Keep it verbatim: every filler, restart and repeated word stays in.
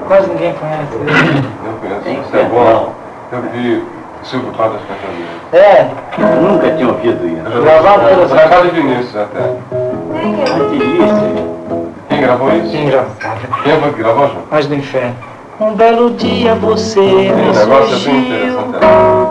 Quase ninguém conhece. Não conheço, isso é bom. Eu vi Silvio Quadros cantando isso. É. Eu nunca tinha ouvido isso. Gravado pelo Gravado de Vinícius até. Quem gravou isso? Quem gravou? Quem foi que gravou, João? Anjo do Inferno. Um belo dia você Sim, o negócio é bem surgiu interessante.